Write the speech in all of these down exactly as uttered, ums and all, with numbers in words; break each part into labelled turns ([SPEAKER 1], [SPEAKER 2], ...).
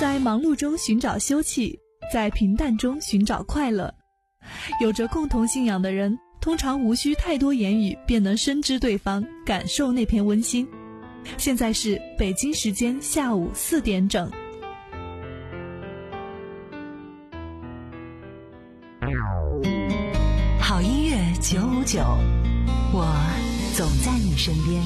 [SPEAKER 1] 在忙碌中寻找休憩，在平淡中寻找快乐。有着共同信仰的人，通常无需太多言语便能深知对方，感受那片温馨。现在是北京时间下午四点整。
[SPEAKER 2] 好音乐九五九，我总在你身边。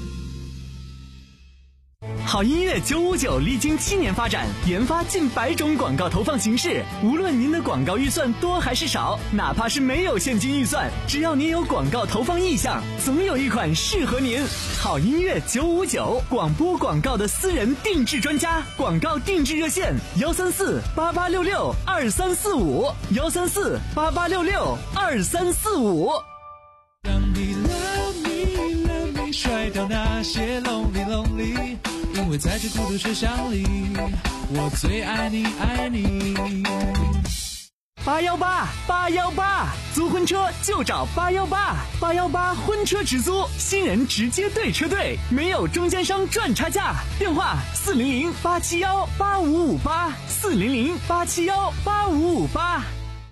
[SPEAKER 3] 好音乐九五九历经七年发展，研发近百种广告投放形式。无论您的广告预算多还是少，哪怕是没有现金预算，只要您有广告投放意向，总有一款适合您。好音乐九五九，广播广告的私人定制专家，广告定制热线幺三四八八六六二三四五幺三四八八六六二三四五。
[SPEAKER 4] 让你 love me love me 甩掉那些 lonely lonely，因为在这孤独车厢里，我最爱你爱你。
[SPEAKER 3] 八幺八八幺八，租婚车就找八幺八，八幺八婚车直租，新人直接对车队，没有中间商赚差价。电话四零零八七幺八五五八，四零零八七幺八五五八。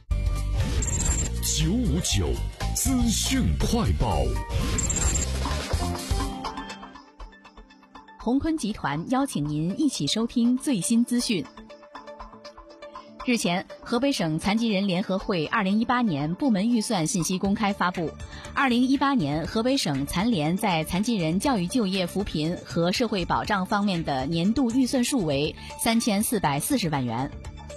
[SPEAKER 5] 九五九资讯快报。
[SPEAKER 6] 鸿坤集团邀请您一起收听最新资讯。日前，河北省残疾人联合会二零一八年部门预算信息公开发布。二零一八年，河北省残联在残疾人教育就业扶贫和社会保障方面的年度预算数为三千四百四十万元。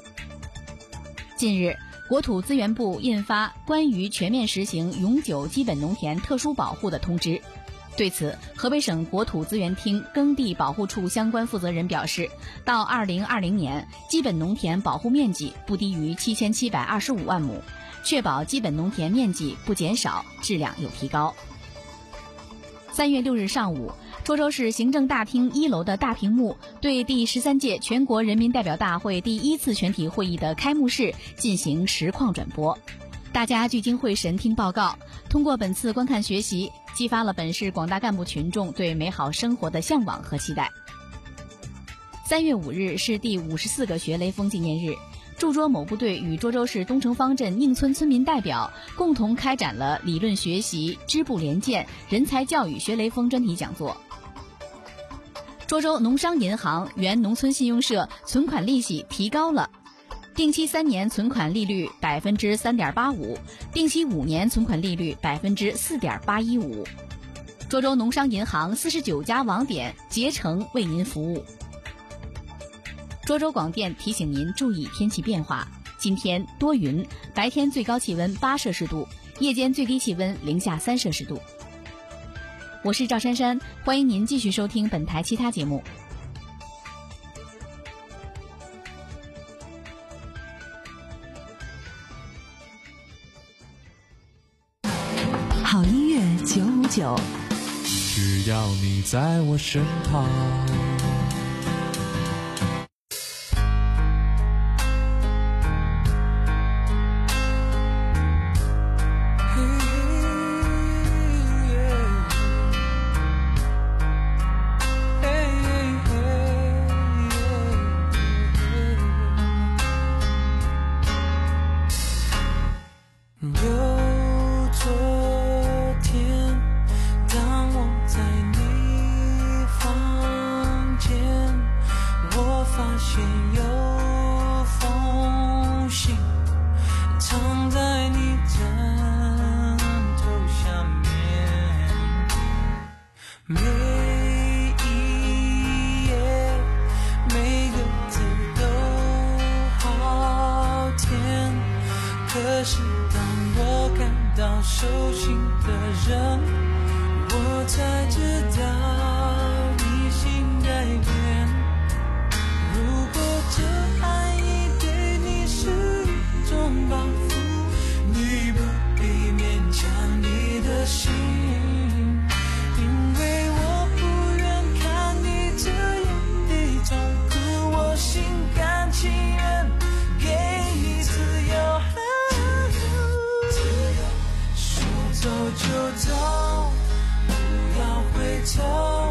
[SPEAKER 6] 近日，国土资源部印发关于全面实行永久基本农田特殊保护的通知。对此，河北省国土资源厅耕地保护处相关负责人表示，到二零二零年，基本农田保护面积不低于七千七百二十五万亩，确保基本农田面积不减少，质量有提高。三月六日上午，涿州市行政大厅一楼的大屏幕对第十三届全国人民代表大会第一次全体会议的开幕式进行实况转播。大家聚精会神听报告，通过本次观看学习，激发了本市广大干部群众对美好生活的向往和期待。三月五日是第五十四个学雷锋纪念日，驻涿某部队与涿州市东城方镇宁村村民代表共同开展了理论学习、支部联建、人才教育学雷锋专题讲座。涿州农商银行原农村信用社存款利息提高了，定期三年存款利率百分之三点八五，定期五年存款利率百分之四点八一五。涿州农商银行四十九家网点竭诚为您服务。涿州广电提醒您注意天气变化，今天多云，白天最高气温八摄氏度，夜间最低气温零下三摄氏度。我是赵珊珊，欢迎您继续收听本台其他节目。
[SPEAKER 2] 好音乐九五九，
[SPEAKER 4] 只要你在我身旁。 可是当我感到手心的人，我才知道你心改变。如果这爱已对你是一种包袱，你不必勉强你的心，因为我不愿看你这样的痛苦，我心甘情愿给你自由。说走就走，不要回头。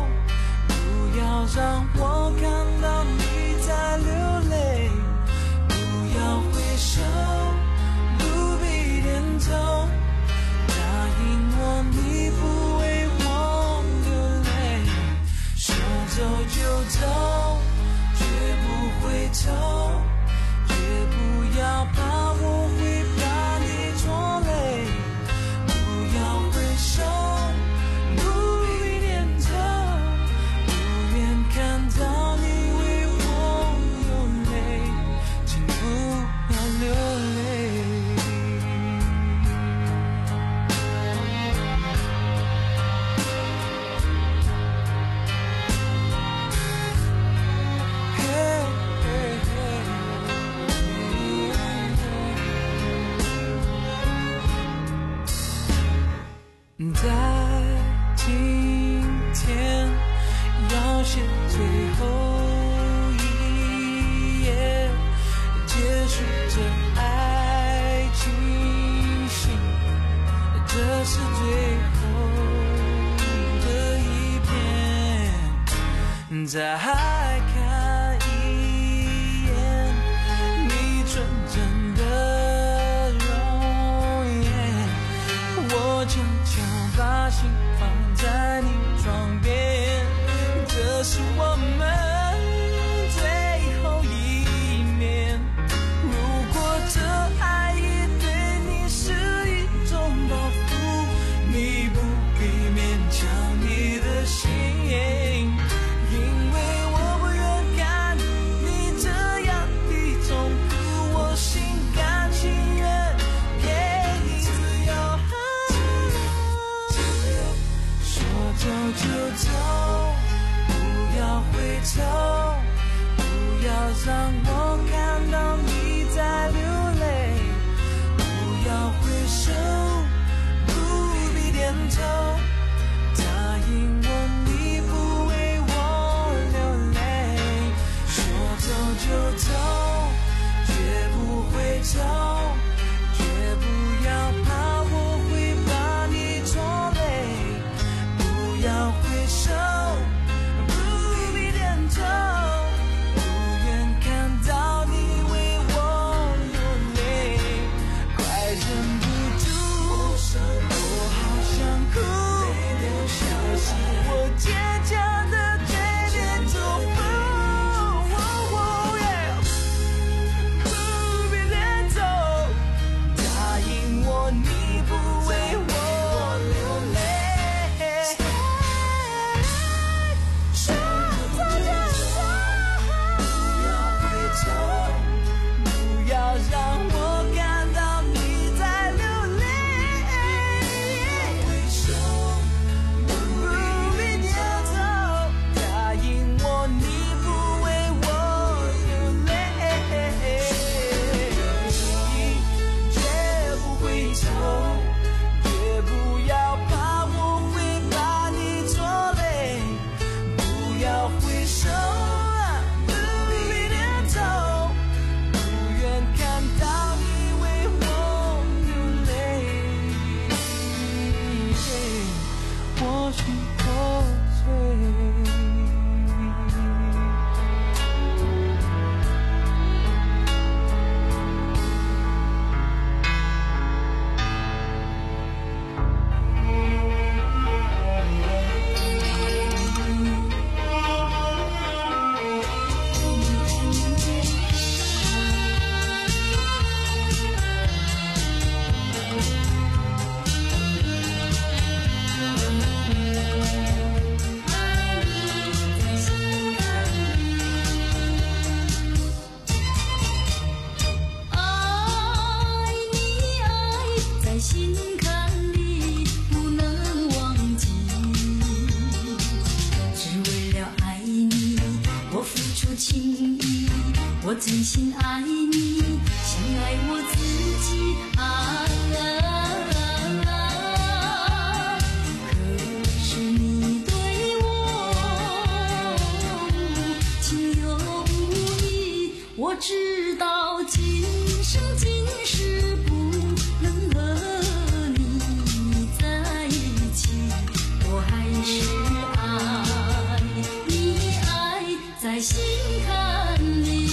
[SPEAKER 4] 再看一眼你纯真的容颜，我悄悄把心放在你床边，这是我们最后一面。如果这爱已对你是一种包袱，你不必勉强你的心，因为我不愿看你这样的痛苦，我心甘情愿给你自由。说走就走，不要回头，不要让我看到你在流泪，不要回首，不必点头，答应我你不为我流泪。说走就走，绝不回头，绝不要怕我会把你拖累，不要回首，不必点头，不愿看到你为我流泪，快忍不住，我好想哭，可是我坚强的对你祝福，不必点头，答应我你不为我流泪。说走就走，不要回头，不要让我看到你在流泪，回首，不必点头，答应我你不为我流泪，绝不回头，绝不要怕我会把你拖累，不要回首，不必点头，不愿看到你为我流泪，我心破碎。
[SPEAKER 7] 爱你爱在心坎里不能忘记，只为了爱你我付出情意，我真心爱你像爱我自己啊，可是你对我情有无义，我知道今生今世不能和你在一起，我还是爱你爱在心坎里。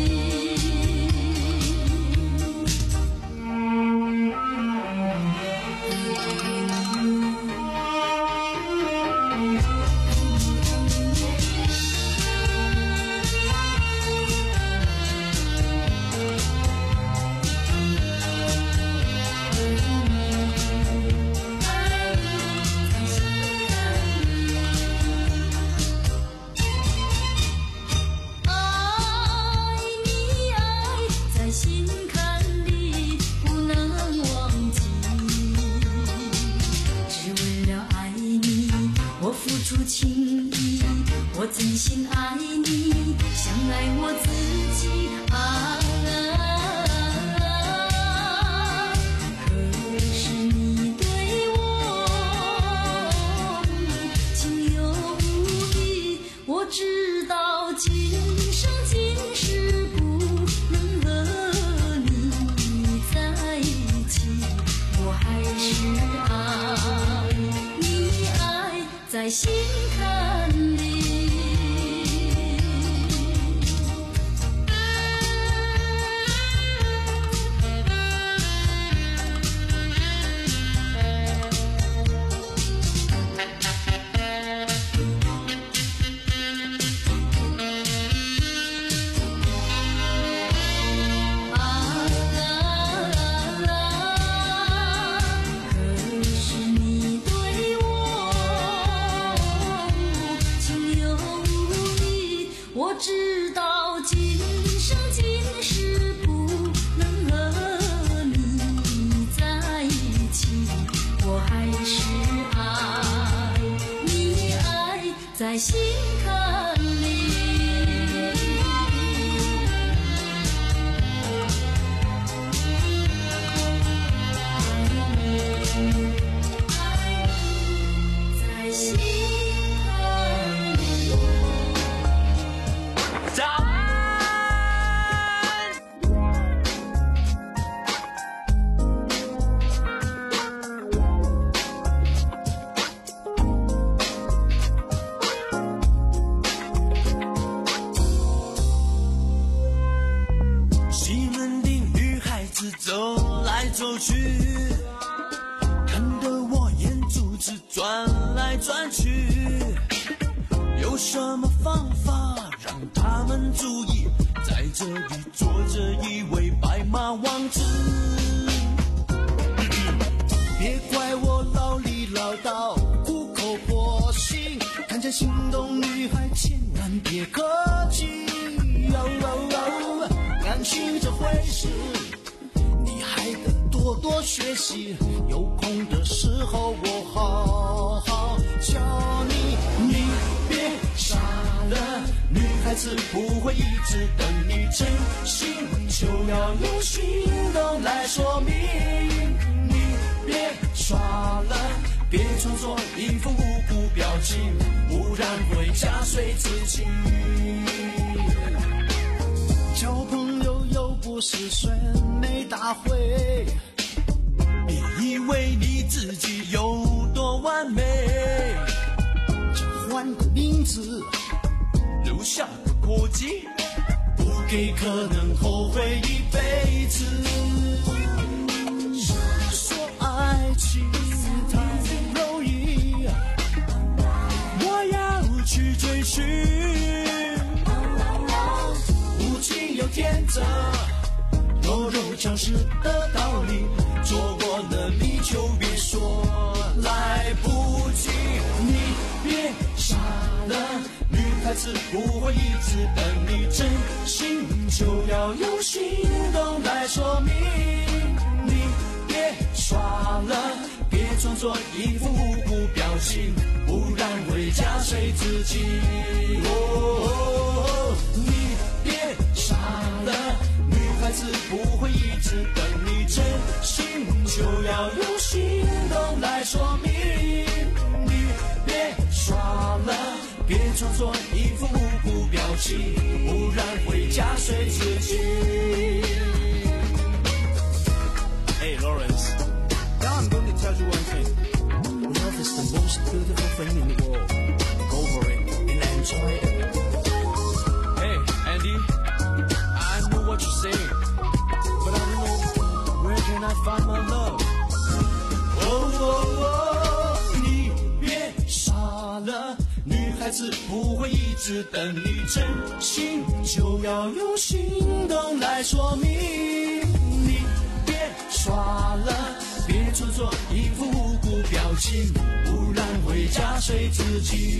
[SPEAKER 7] 爱你爱在心坎里不能忘记，只为了爱你我付出情意，我真心爱你像爱我自己啊，可是你对我情有无义，我知道今生今世不能和你在一起，我还是爱你爱在心坎里。 生今世不能和你在一起，我还是爱你，爱在心坎里。在心坎里。
[SPEAKER 4] 早安，西门町女孩子走来走去，看得我眼珠子转来转去。有什么方法让他们注意，在这里坐着一位白马王子？别怪我唠里唠叨，苦口婆心，看见心动女孩千万别客气。哦哦哦，感情这回事，你还得多多学习，有空的时候我好好教你。你别傻了，女孩子不会一直等你，真心就要用行动来说明。你别耍了，别装作一副无辜表情，不然会加碎自己。交朋友又不是选美大会，别以为你自己有多完美，就换个名字，留下个过继，不给可能后悔一辈子。说爱情太容易，我要去追寻，无情又天真，弱肉强食的道理，做过的你就别说来不及。你别傻了，女孩子不会一直等你，真心就要用行动来说明。你别耍了，别装作一副无辜表情，不然会加碎自己。哦，你别傻了，女孩子不会一直等你，真心就要用行动来说明。你别耍了，别装作一副无辜表情，不然会加碎自己。Hey Lawrence, now I'm going to tell you one thing. Love is the most beautiful thing in the world. Go for it and enjoy it. Hey Andy, I know what you're saying, but I don't know where can I find my love. Oh, oh, oh, 你别傻了，女孩子不会一直等你，真心就要用行动来说明。你别耍了，别装作一副无辜表情，不然会加碎自己。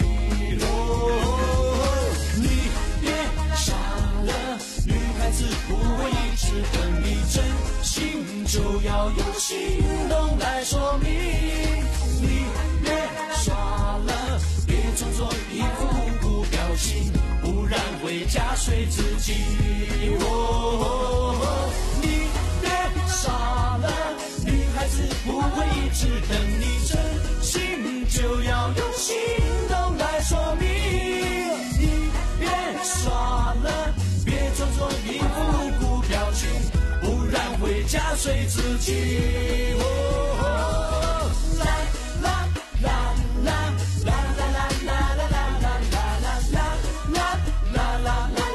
[SPEAKER 4] 哦，你别傻了，女孩子不会一直等你，真心就要用行动来说明。你别耍了，别装作一副无辜表情，不然会加碎自己。哦，你别傻了，女孩子不会一直等你，真心就要用行动来说明。你别耍了，别装作一副无辜表情，不然会加碎自己。哦，啦啦啦啦啦啦啦啦啦啦啦啦啦啦啦啦啦。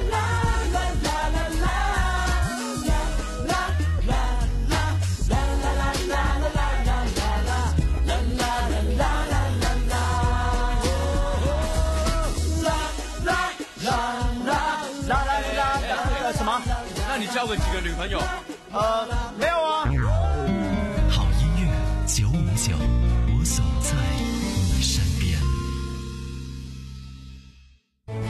[SPEAKER 4] 什么？那你交过几个女朋友？呃，没有啊。
[SPEAKER 5] 好音乐九五九，我所在你身边。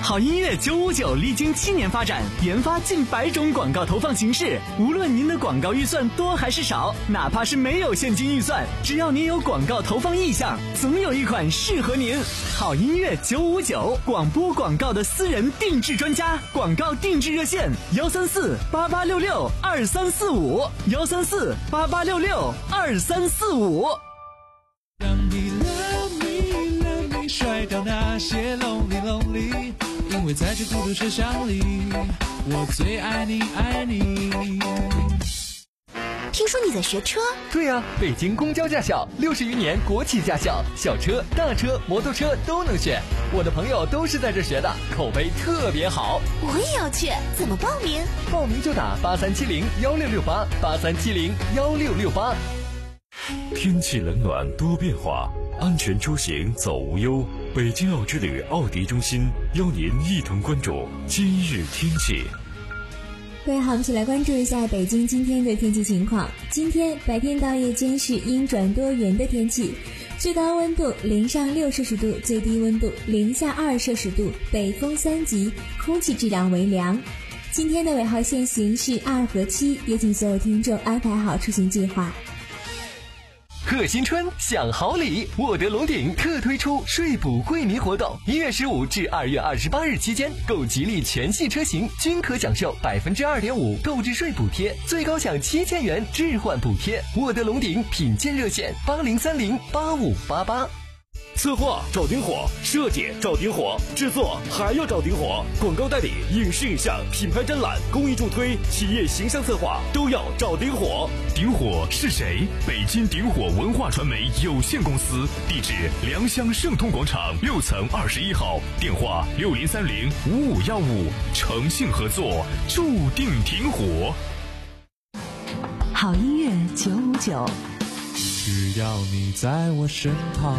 [SPEAKER 3] 好音乐九五九历经七年发展，研发近百种广告投放形式。无论您的广告预算多还是少，哪怕是没有现金预算，只要您有广告投放意向，总有一款适合您。好音乐九五九，广播广告的私人定制专家，广告定制热线：幺三四八八六六二三四五，幺三四八八六六二三四五。
[SPEAKER 4] 让你 love me love me， 甩掉那些 lonely lonely， 因为在这孤独车厢里，我最爱你爱你。
[SPEAKER 8] 听说你在学车？
[SPEAKER 9] 对呀、啊，北京公交驾校六十余年国企驾校，小车、大车、摩托车都能选。我的朋友都是在这学的，口碑特别好。
[SPEAKER 8] 我也要去，怎么报名？
[SPEAKER 9] 报名就打八三七零幺六六八，八三七零幺六六八。
[SPEAKER 10] 天气冷暖多变化，安全出行走无忧。北京奥之旅奥迪中心邀您一同关注今日天气。
[SPEAKER 11] 各位好，我们一起来关注一下北京今天的天气情况。今天白天到夜间是阴转多云的天气，最高温度零上六摄氏度，最低温度零下二摄氏度，北风三级，空气质量为良。今天的尾号限行是二和七，也请所有听众安排好出行计划。
[SPEAKER 9] 贺新春享好礼，沃德龙鼎特推出税补惠民活动，一月十五至二月二十八日期间，购吉利全系车型均可享受百分之二点五购置税补贴，最高享七千元置换补贴。沃德龙鼎品鉴热线：八零三零八五八八。
[SPEAKER 10] 策划找顶火，设计找顶火，制作还要找顶火，广告代理、影视影像、品牌展览、公益助推、企业形象策划都要找顶火。
[SPEAKER 12] 顶火是谁？北京顶火文化传媒有限公司，地址良乡盛通广场六层二十一号，电话六零三零五五幺五，诚信合作，注定顶火。
[SPEAKER 2] 好音乐九五九，
[SPEAKER 4] 只要你在我身旁。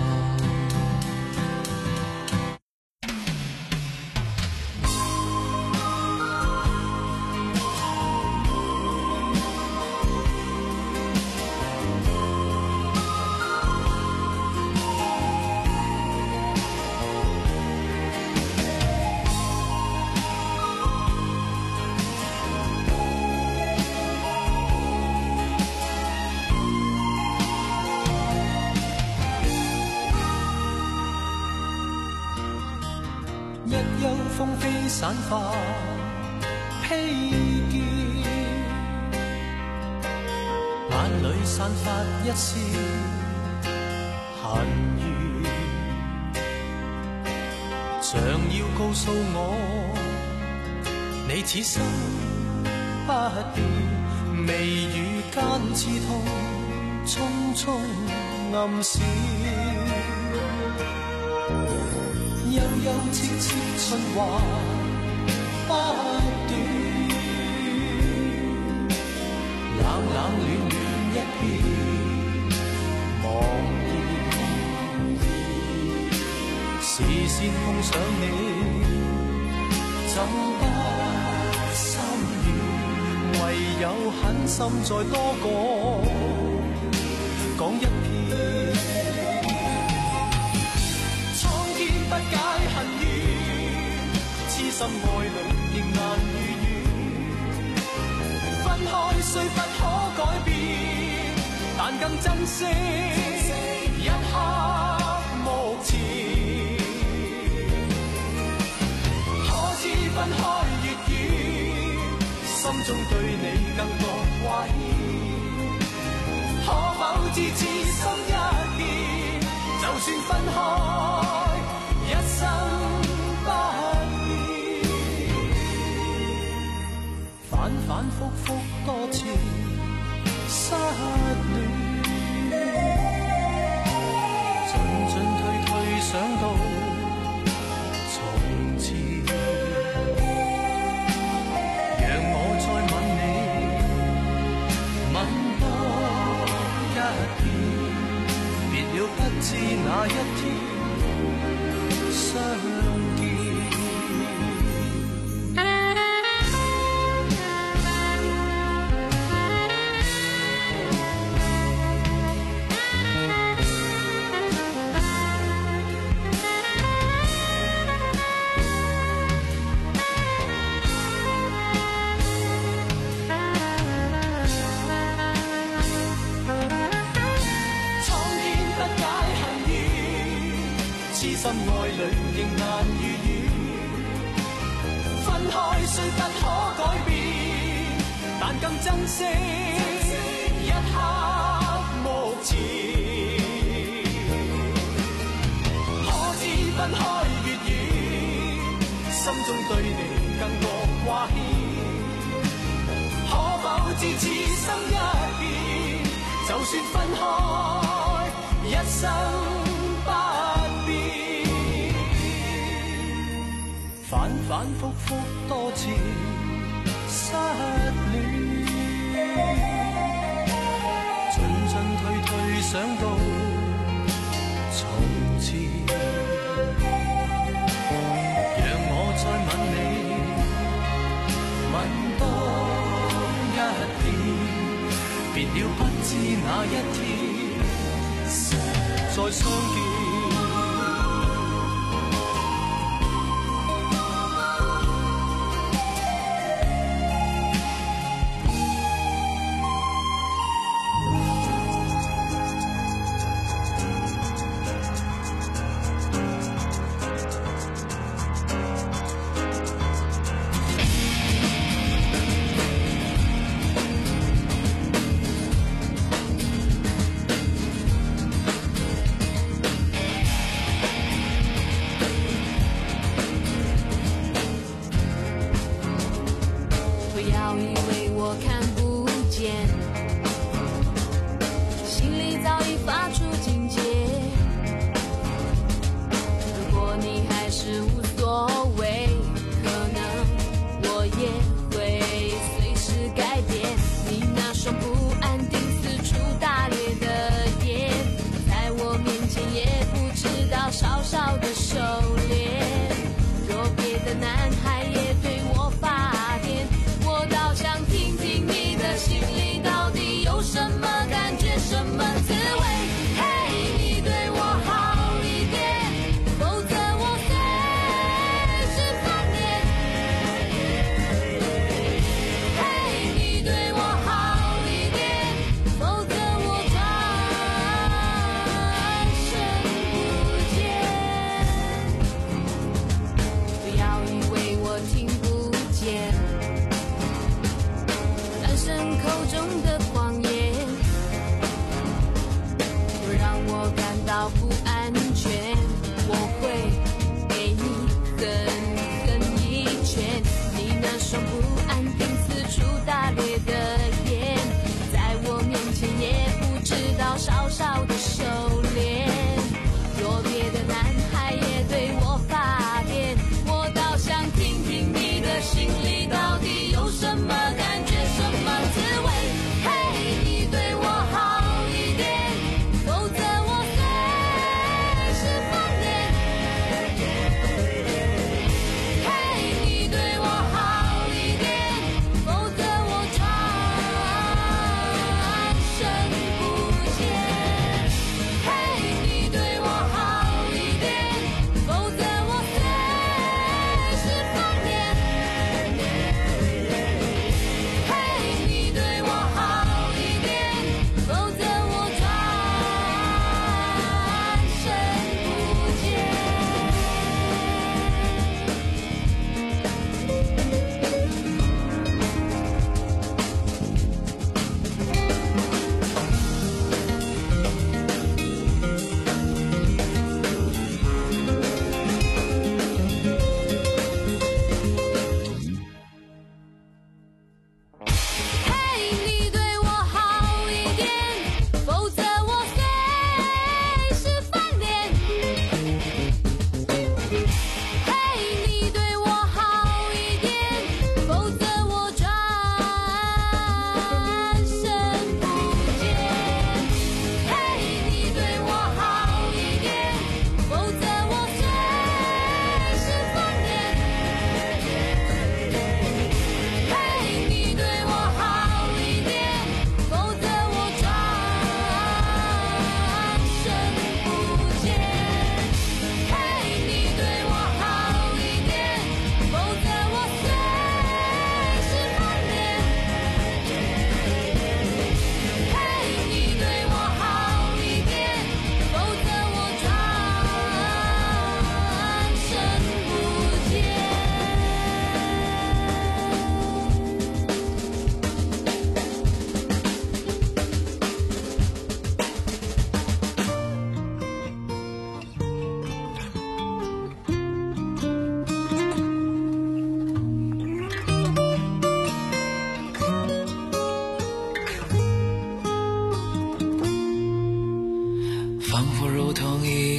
[SPEAKER 13] 一休風飛散發披肩，眼裏散發一絲恨怨，像要告訴我，你此生不變，眉宇間刺痛，匆匆暗閃。悠悠戚戚春華不斷，冷冷暖暖一片茫然，視線碰上你怎不心軟，唯有狠心再多講講一遍。不解恨怨，痴心愛侶仍難如願。分開雖不可改變，但更珍惜一刻目前。可知分開越遠，心中對你更覺懷念。可否知此心一變，就算分開一生不變，反反覆覆多次失戀，進進退退想到從前，讓我再吻你，吻多一遍，別了不知哪一天相見。 里仍難如願。分開雖不可改變，但更珍惜一刻目前。可知分開越遠，心中對你更覺掛牽。可否知此生一變，就算分開一生不變。反反复复多次失戀，進進退退想到從前。讓我再吻你，吻多一遍，別了不知哪一天再相見。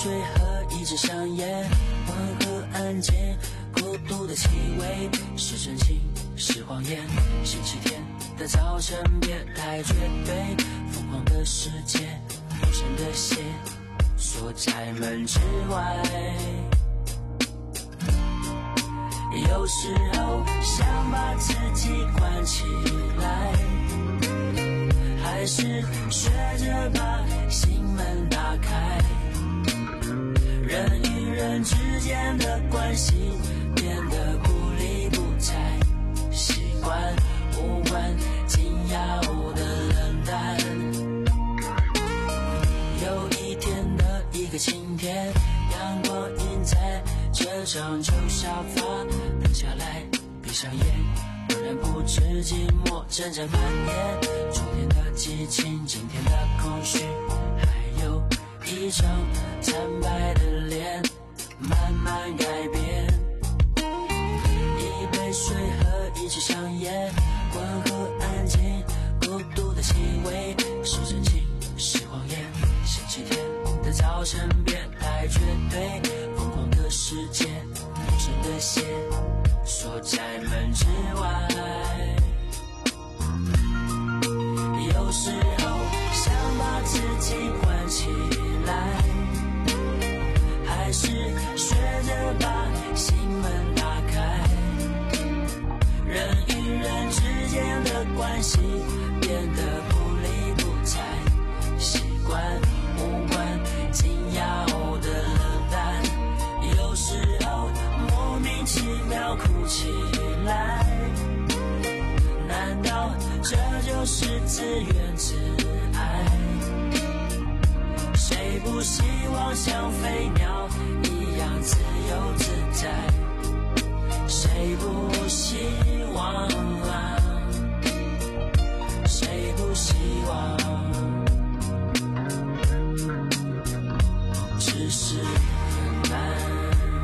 [SPEAKER 14] 水和一支香烟，温和安静，孤独的气味，是真情是谎言。星期天的早晨别太绝对，疯狂的世界，陌生的鞋锁在门之外。有时候想把自己关起来，还是学着把心门打开。人与人之间的关系变得不理不睬，习惯无关紧要的冷淡。有一天的一个晴天，阳光映在这张旧沙发，停下来闭上眼，突然不知寂寞阵阵蔓延。昨天的激情，今天的空虚，还有一张惨白的脸慢慢改变。一杯水和一支香烟，温和安静，孤独的气味，是真情是谎言。星期天的早晨别太绝对，疯狂的世界，陌生的鞋锁在门之外。有时候想把自己关起来，还是学着把心门打开。人与人之间的关系变得不理不睬，习惯无关紧要的冷淡。有时候莫名其妙哭起来，难道这就是自怨自艾？谁不希望像飞鸟一样自由自在？谁不希望啊？谁不希望？只是很难。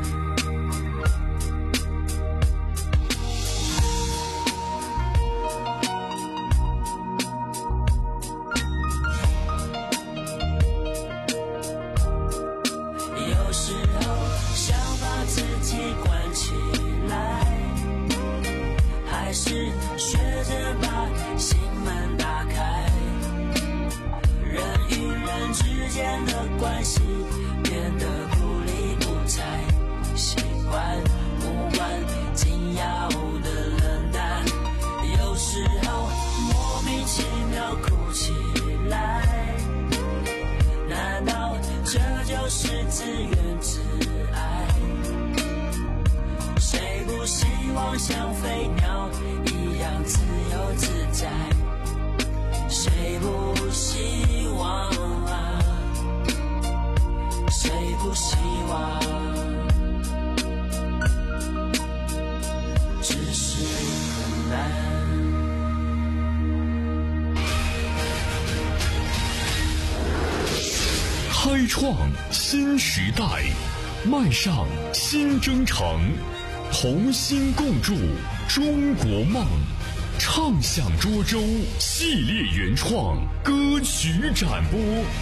[SPEAKER 14] 有时候想把自己关起来，还是学着把心门打开。人与人之间的关系变得不理不睬，习惯无关紧要的冷淡。有时候莫名其妙哭起来，难道这就是自怨自艾？谁不希望像飞鸟一样自由自在？谁不希望啊？谁不希望？只是很难。
[SPEAKER 12] 开创新时代，迈上新征程，同心共筑中国梦。畅享涿州系列原创歌曲展播。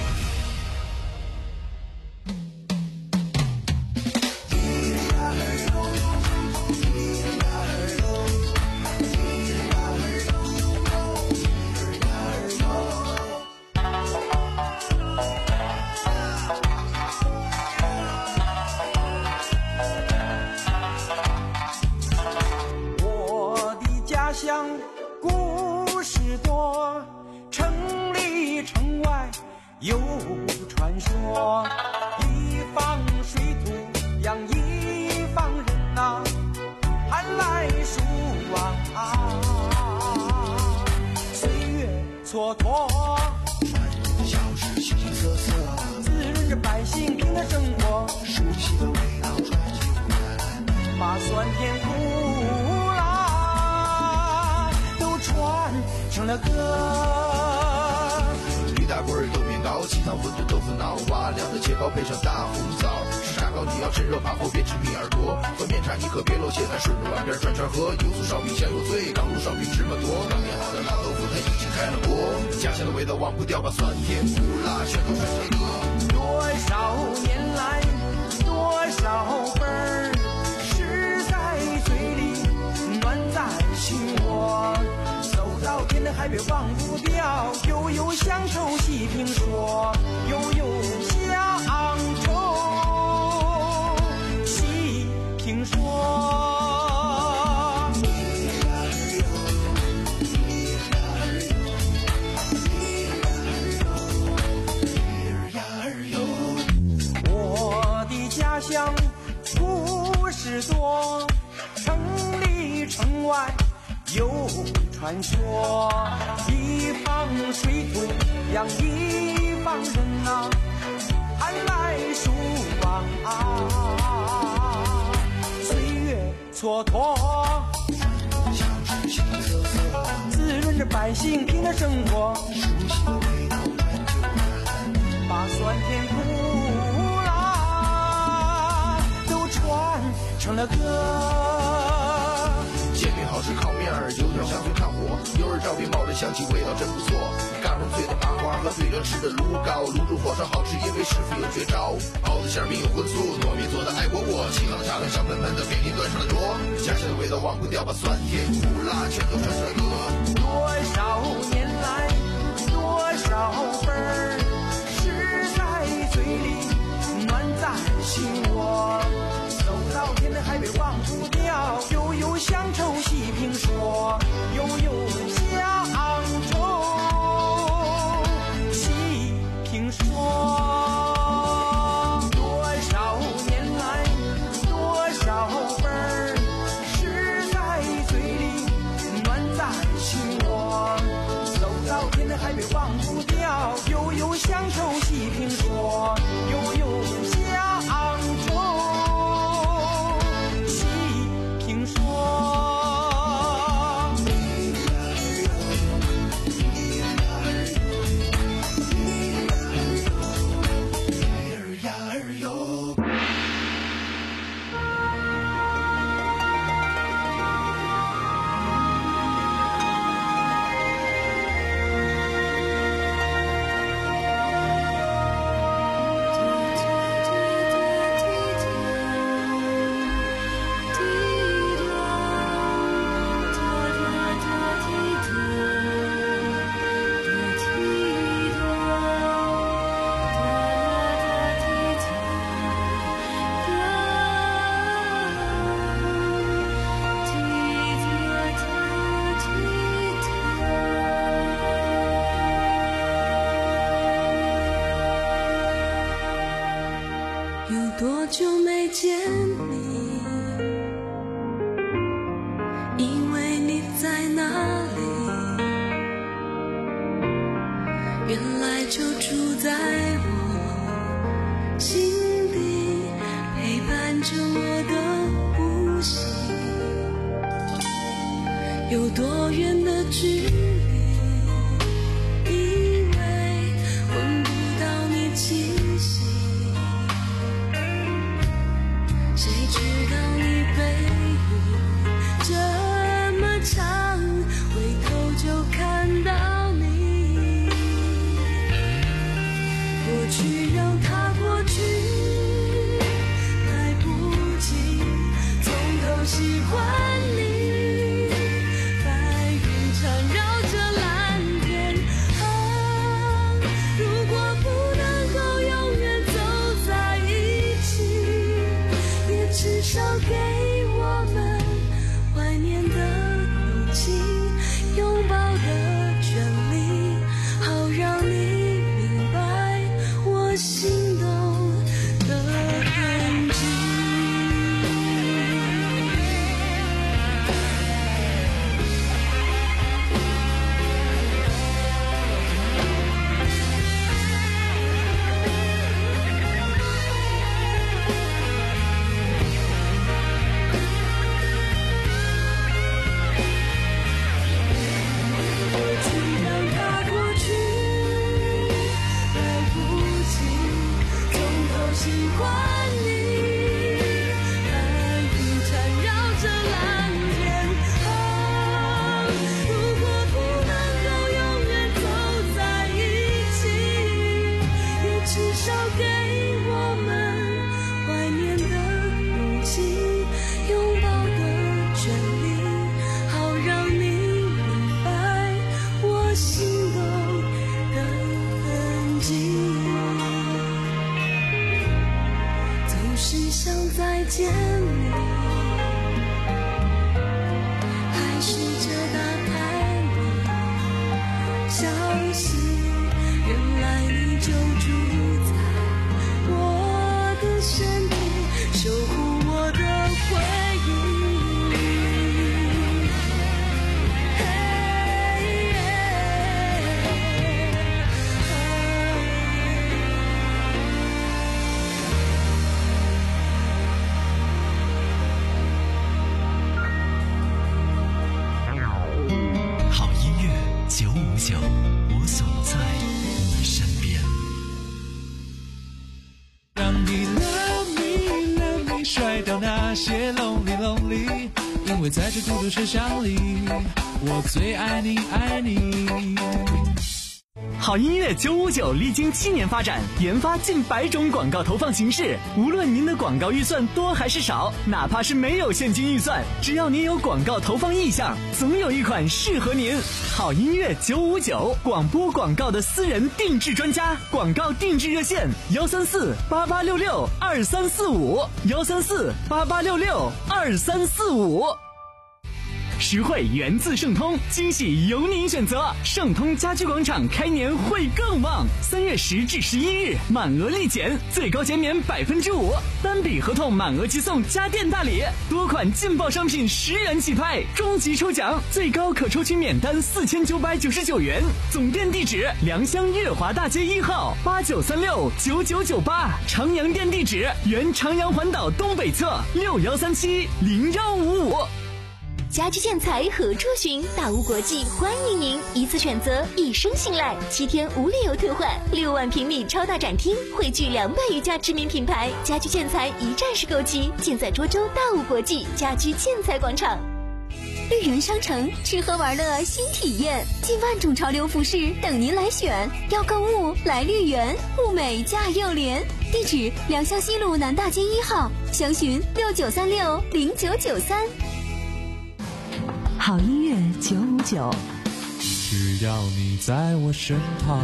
[SPEAKER 15] 乡故事多，城里城外有传说。一方水土养一方人呐、啊，寒来暑往啊，岁月蹉跎，传人的小事形形色色，滋润着百姓平淡生活。熟悉的味道传进来，把酸甜苦传成了歌。驴打滚、豆面糕、鸡汤、馄饨、豆腐脑、瓦凉的切糕配上大红枣。砂糕你要趁热扒后别吃米耳朵，和面茶一盒别漏切菜，顺着碗边转圈喝。油酥烧饼香油脆，刚炉烧饼芝麻多。刚捏好的老豆腐它已经开了锅。家
[SPEAKER 16] 乡的味道忘不掉，把酸甜苦辣全都传承了。
[SPEAKER 15] 多少年来，多少份儿诗在嘴里，暖在心窝。走到天南海北忘不掉，悠悠乡愁细评说，悠悠乡愁细评说。家乡故事多，城里城外有传说。一方水土养一方人呐、啊，寒来暑往啊，岁月蹉跎，滋润着百姓平的生活，把酸甜苦成了歌。
[SPEAKER 16] 煎饼好吃烤面儿，油条香脆看火，油儿照片冒着香气，味道真不错。嘎嘣脆的麻花和对着吃的卤糕，卤煮火烧好吃，因为师傅有绝招。包子馅儿饼有荤素，糯米做的爱窝窝，清朗的茶汤香喷喷的，便利端上了桌。家乡的味道忘不掉，把酸甜苦辣全都传承了。
[SPEAKER 15] 多少年来，多少份儿诗在嘴里，暖在心窝。走到天南海北忘不掉，悠悠乡愁细评说，悠悠乡愁细评说。多少年来，多少份儿诗在嘴里，暖在心窝。走到天南海北忘不掉，悠悠乡愁细评说，悠悠乡愁
[SPEAKER 7] 多久没见你？因为你在哪里？原来就住在我心底，陪伴着我的呼吸。有多远的距离？以为闻不到你气息。谁知道你背影这么长，回头就看到你。过去让它过去，来不及从头喜欢你。白云缠绕着见你，还试着打开你，消息，原来你就住在我的身边，守护我的回忆。
[SPEAKER 5] 好音乐九五九，我总在你身边。
[SPEAKER 4] 让你 love me love me 甩掉那些 lonely lonely， 因为在这孤独车厢里，我最爱你爱你。
[SPEAKER 3] 好音乐九五九历经七年发展，研发近百种广告投放形式。无论您的广告预算多还是少，哪怕是没有现金预算，只要您有广告投放意向，总有一款适合您。好音乐九五九，广播广告的私人定制专家，广告定制热线：幺三四八八六六二三四五，幺三四八八六六二三四五。实惠源自盛通，惊喜由您选择。盛通家居广场开年会更旺，三月十至十一日满额立减，最高减免百分之五，单笔合同满额即送家电大礼，多款劲爆商品十元起拍，终极抽奖最高可抽取免单四千九百九十九元。总店地址：良乡月华大街一号八九三六九九九八，长阳店地址：原长阳环岛东北侧六幺三七零幺五五。
[SPEAKER 8] 家居建材何处寻？大屋国际欢迎您，一次选择，一生信赖，七天无理由退换，六万平米超大展厅，汇聚两百余家知名品牌，家居建材一站式购齐，建在涿州大屋国际家居建材广场。绿园商城，吃喝玩乐新体验，近万种潮流服饰等您来选。要购物来绿园，物美价又廉。地址：良乡西路南大街一号，详询六九三六零九九三。
[SPEAKER 2] 好音乐九五九，
[SPEAKER 4] 只要你在我身旁。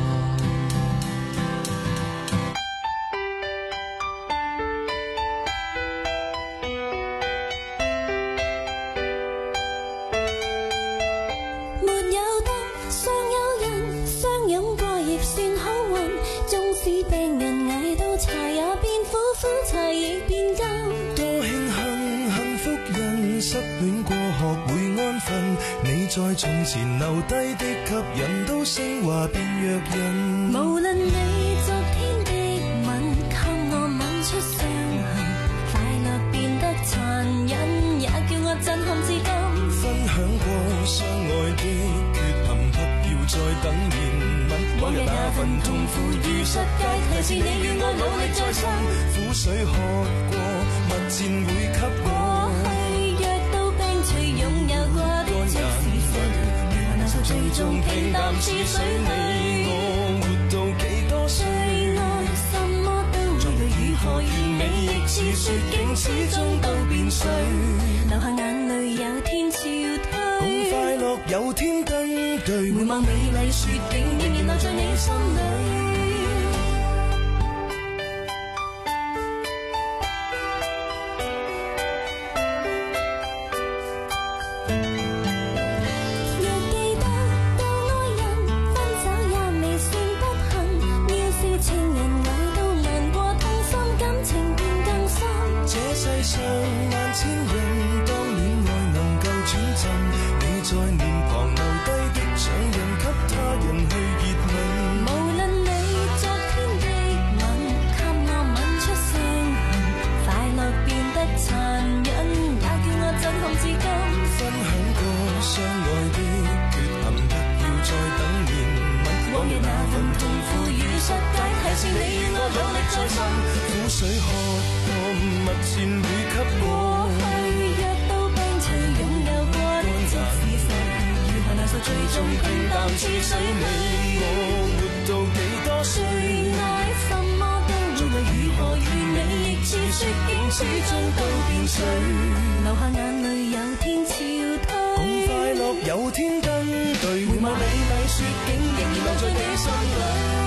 [SPEAKER 7] 沒有燈，尚有人相擁過亦算好運，縱使病人捱到茶也變苦，苦茶亦變甘。
[SPEAKER 13] 多慶幸幸福人失戀過學會安分，你在從前留低的吸引都升華變弱人。
[SPEAKER 7] 無論你昨天的吻給我吻出傷痕，快樂變得殘忍，也叫我震撼至今。
[SPEAKER 13] 分享過相愛的缺陷，不要再等憐憫。往日那份痛苦如實解題，是你與我努力再尋。苦水喝過，蜜餞會給我。
[SPEAKER 7] 過去藥到病除，擁有過的即是誰？如何難受最終平淡似水。
[SPEAKER 13] 你我活到幾多歲？
[SPEAKER 7] 愛什麼都會對，如何完美亦似雪景，始終都變碎。流下眼淚有天潮退，
[SPEAKER 13] 共快樂有天登對。
[SPEAKER 7] 回望美麗雪景，仍然留在你心裏。
[SPEAKER 13] 上萬千人，當戀愛能夠轉陣，你在臉龐留低的掌印，給他人去熱吻。
[SPEAKER 7] 無論你昨天的吻，給我吻出傷痕，快樂變得殘忍，也叫我震撼至今。
[SPEAKER 13] 分享過相愛的缺陷，不要再等憐憫。
[SPEAKER 7] 往日那份痛苦如實解題，是你與我努力再尋。
[SPEAKER 13] 苦水喝過，蜜餞會給我。
[SPEAKER 7] 過去藥到病除，擁有過的即使逝去，如何難受最終平淡似水。
[SPEAKER 13] 你我活到幾多歲？
[SPEAKER 7] 愛什麼都會為，如何完美亦似雪景，始終都變碎。流下眼淚有天潮退，
[SPEAKER 13] 共快樂有天登對。
[SPEAKER 7] 回望美麗雪景，仍然留在你心裏。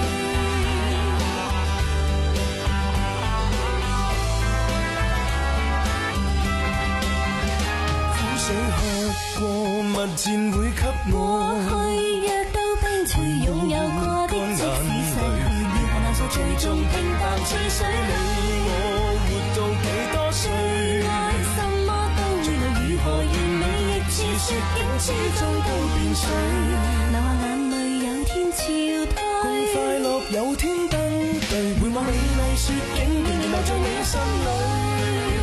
[SPEAKER 13] 過蜜餞會給我
[SPEAKER 7] 去約到冰除擁有過的即使逝去了可能在最終平淡似水裏
[SPEAKER 13] 我活到幾多歲
[SPEAKER 7] 愛什麼都會來如何完美亦似雪景始終都變水流下眼淚有天潮退
[SPEAKER 13] 共快樂有天登對回望美麗雪景仍然留在你心裏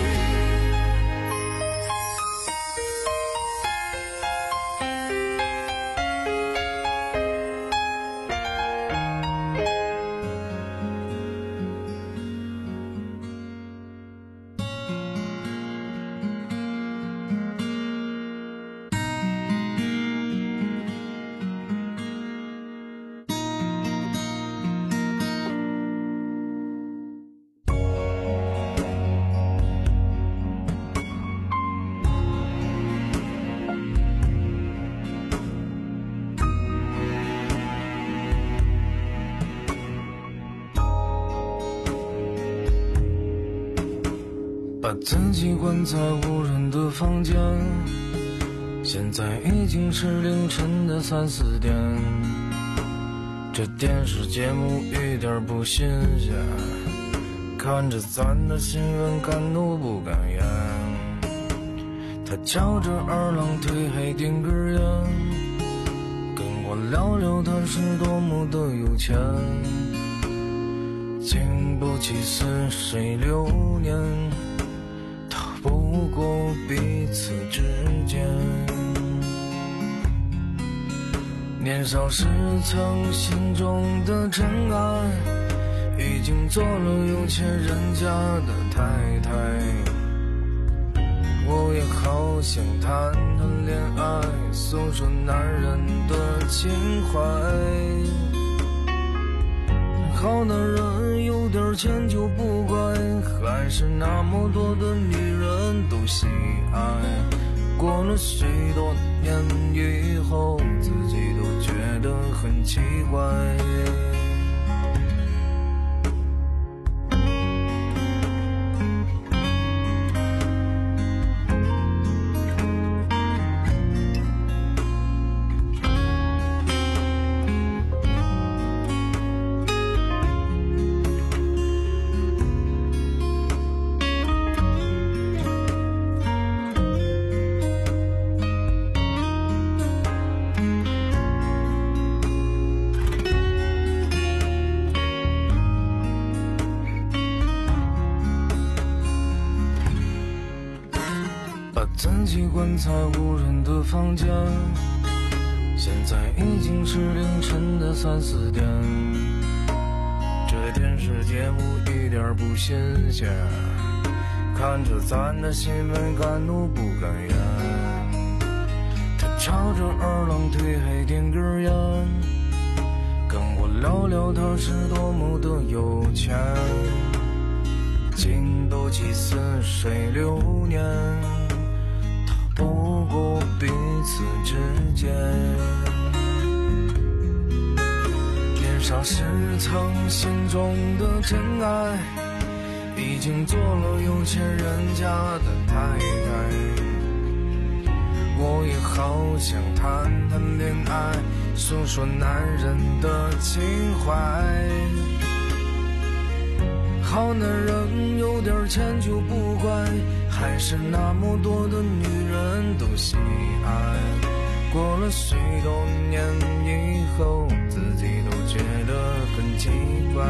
[SPEAKER 13] 把自己关在无人的房间，现在已经是凌晨的三四点。这电视节目一点不新鲜，看着咱的新闻敢怒不敢言。他翘着二郎腿还点根烟，跟我聊聊他是多么的有钱。经不起似水流年，不过彼此之间，年少时曾心中的尘埃，已经做了有钱人家的太太。我也好想谈谈恋爱，诉说男人的情怀。好男人有点钱就不乖，还是那么多的女人都喜爱。过了许多年以后，自己都觉得很奇怪。自己关在无人的房间，现在已经是凌晨的三四点。这电视节目一点不新鲜，看着咱的新闻敢怒不敢言。他翘着二郎腿还点根烟，跟我聊聊他是多么的有钱。经不起似水流年，不过彼此之间，年少时曾心中的真爱，已经做了有钱人家的太太。我也好想谈谈恋爱，诉说男人的情怀。好男人有点钱就不乖，还是那么多的女人都喜爱。过了许多年以后，自己都觉得很奇怪。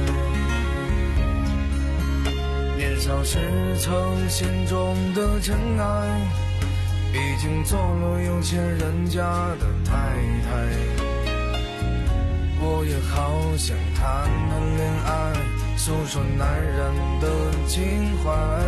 [SPEAKER 13] 年少时曾心中的真爱，已经做了有钱人家的太太。我也好想谈谈恋爱，诉说男人的情怀。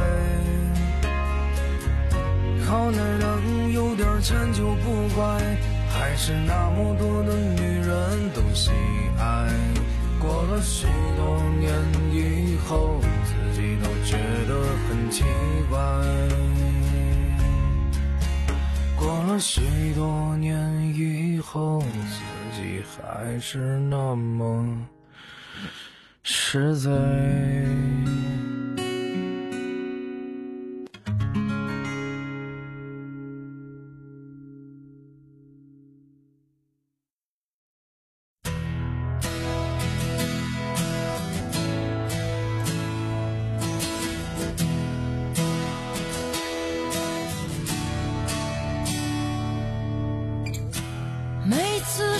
[SPEAKER 13] 好男人有点钱就不乖，还是那么多的女人都喜爱。过了许多年以后，自己都觉得很奇怪。过了许多年以后，自己还是那么实在。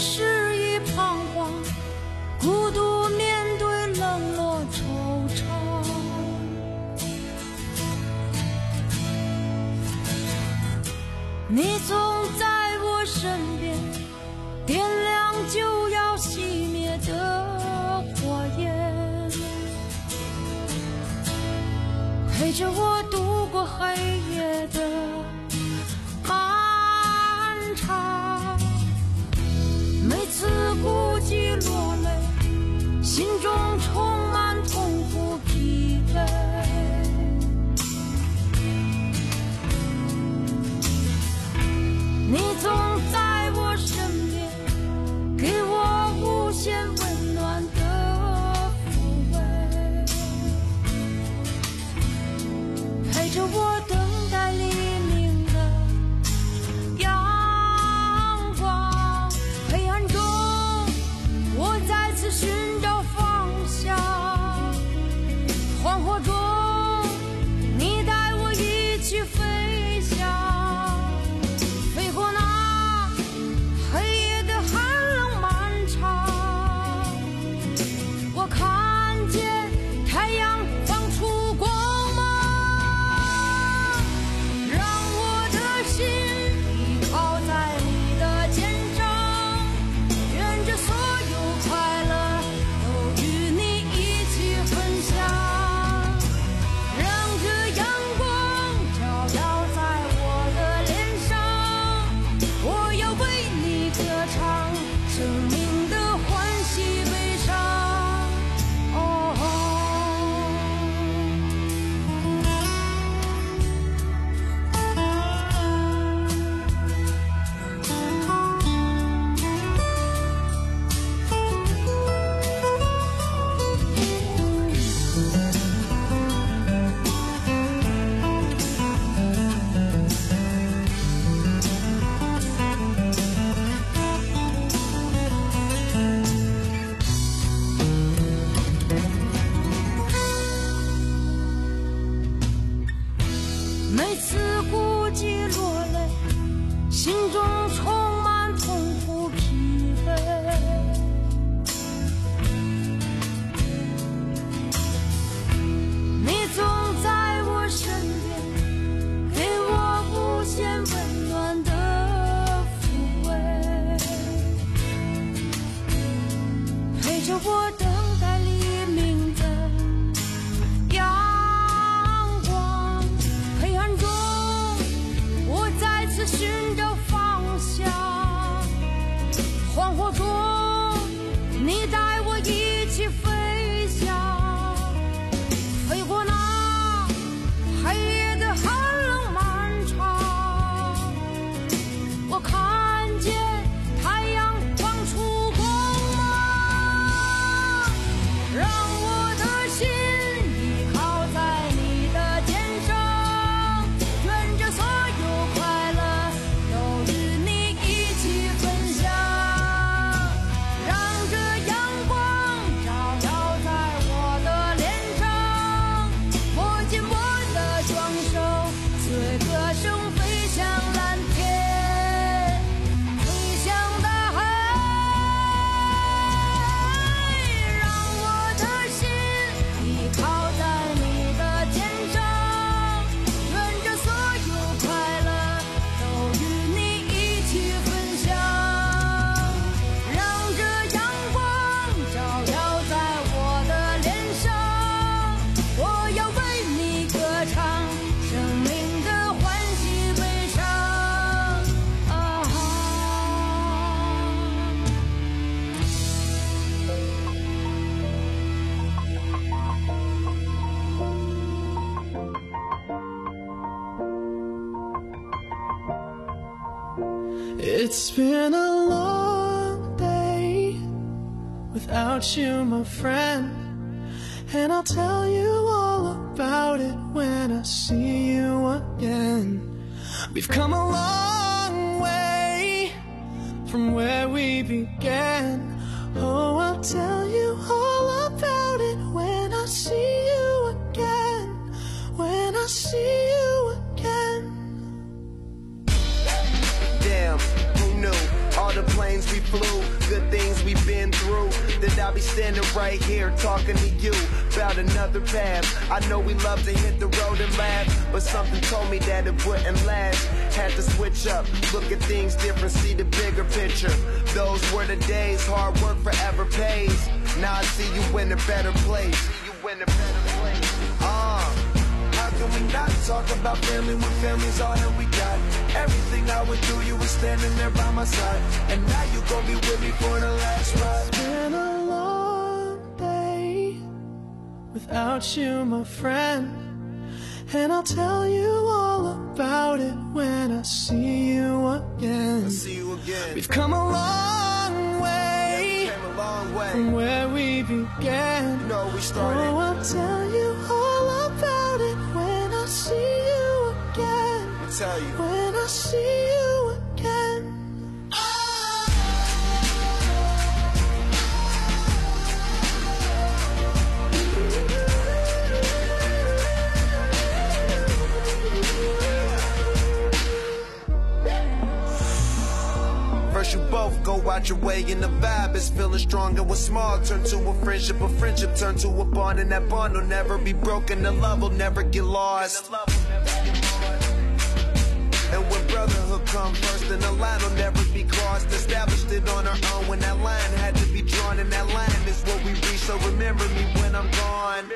[SPEAKER 7] 时已彷徨，孤独面对冷落惆怅。你总在我身边，点亮就要熄灭的火焰，陪着我度过黑夜的漫长。每次孤寂落泪，心中充满痛苦疲惫。你总在我身边，给我无限温暖的抚慰，陪着我等待黎明的阳光。黑暗中，我再次寻找方向，恍惚中，你带我一起飞翔，飞过那黑夜的寒冷漫长。我看见太阳放出光芒，让我的心依靠在你的肩上，愿这所有快乐都与你一起分享，让这阳光照耀在我的脸上，我要为你歌唱，生命的欢喜悲伤。哦，每次孤寂落泪，心中充满痛苦疲惫。你总在我身边，给我无限温暖的抚慰，陪着我等待黎明的阳光。黑暗中，我再次寻找方向，恍惚中，你带我一起飞翔，飞过那黑夜的寒冷漫长。我看见太阳放出光芒，让我的心依靠在你的肩上，愿这所有快乐都与你一起分享，让这阳光照耀在我的脸上，握紧我的双手，随歌声飞向蓝天，飞向大海，让我的心依靠在你的肩上，愿这所有快乐都与你一起分享，让这阳光照耀在我的脸上，我要为你歌唱，生命的欢喜悲伤。啊
[SPEAKER 4] It's been a long day without you, my friend, and I'll tell you all about it when I see you again. We've come a long way from where we began. Oh, I'll tell you all about it when I see you again, when I see you again.
[SPEAKER 17] Damn, who knew all the planes we flew we've been through, that I'll be standing right here talking to you about another path. I know we love to hit the road and laugh, but something told me that it wouldn't last. Had to switch up, look at things different, see the bigger picture. Those were the days, hard work forever pays. Now I see you in a better place. See you in a better place. Uh, how can we not talk about family when family's all that we got? Everything I went through, you were standing there by my side, and now you gon' be with me for the last ride.
[SPEAKER 4] It's been a long day without you, my friend, and I'll tell you all about it when I see you again.
[SPEAKER 17] I see you again.
[SPEAKER 4] We've come a long way,
[SPEAKER 17] yeah, we came a long way
[SPEAKER 4] from where we began.
[SPEAKER 17] You know we started.
[SPEAKER 4] Oh, I'll tell you all about it when I see you again.
[SPEAKER 17] I'll tell you.
[SPEAKER 4] When I see you again.
[SPEAKER 17] First you both go out your way and the vibe is feeling strong, and what's small turn to a friendship, a friendship turn to a bond, and that bond will never be broken, the love will never get lost. And when brotherhood come first, then the line will never be crossed. Established it on our own when that line had to be drawn, and that line is what we reach, so remember me when I'm gone.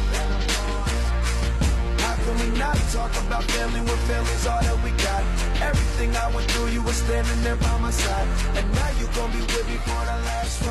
[SPEAKER 17] How can we not talk about family when family's all that we got? Everything I went through, you were standing there by my side, and now you gon' be with me for the last ride.